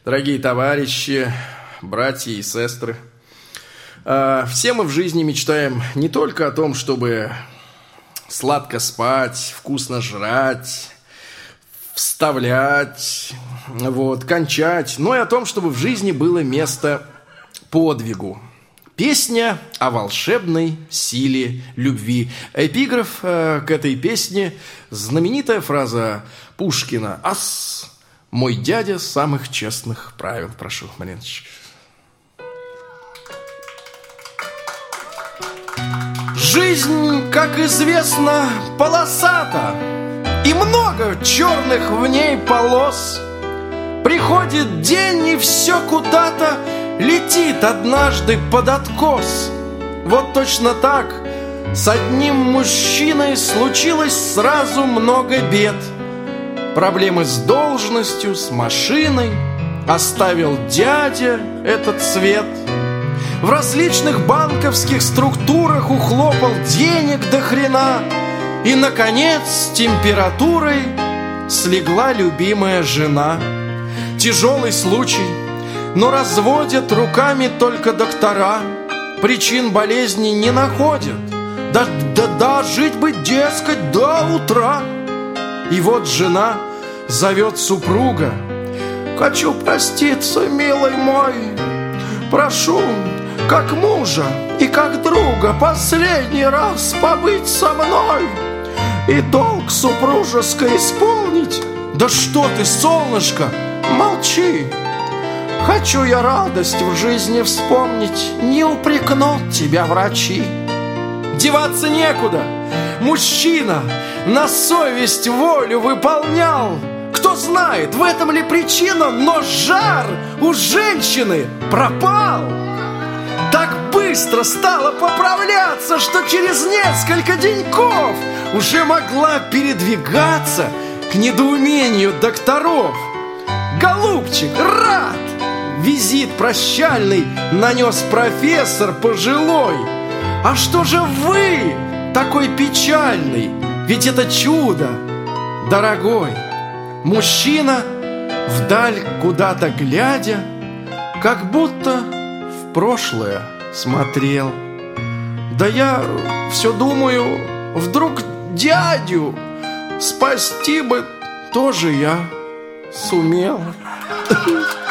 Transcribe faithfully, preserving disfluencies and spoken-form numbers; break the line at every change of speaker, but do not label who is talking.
Дорогие товарищи, братья и сестры, все мы в жизни мечтаем не только о том, чтобы сладко спать, вкусно жрать, вставлять, вот, кончать, но и о том, чтобы в жизни было место подвигу. Песня о волшебной силе любви. Эпиграф э, к этой песне – знаменитая фраза Пушкина «Ас, мой дядя самых честных правил». Прошу, Мариночка. Жизнь, как известно, полосата, и много черных в ней полос. Приходит день, и все куда-то летит однажды под откос. Вот точно так с одним мужчиной случилось сразу много бед. Проблемы с должностью, с машиной, оставил дядя этот свет. В различных банковских структурах ухлопал денег до хрена. И, наконец, с температурой слегла любимая жена. Тяжелый случай, но разводят руками только доктора. Причин болезни не находят. Да, да, да, жить бы, дескать, до утра. И вот жена зовет супруга: «Хочу проститься, милый мой, прошу, как мужа и как друга, последний раз побыть со мной и долг супружеский исполнить». «Да что ты, солнышко, молчи! Хочу я радость в жизни вспомнить, не упрекнут тебя врачи». Деваться некуда. Мужчина на совесть волю выполнял. Кто знает, в этом ли причина, но жар у женщины пропал. Так быстро стала поправляться, что через несколько деньков уже могла передвигаться к недоумению докторов. «Голубчик, рад!» Визит прощальный нанес профессор пожилой. «А что же вы такой печальный? Ведь это чудо, дорогой!» Мужчина, вдаль куда-то глядя, как будто в прошлое смотрел. «Да я все думаю, вдруг дядю спасти бы тоже я сумел».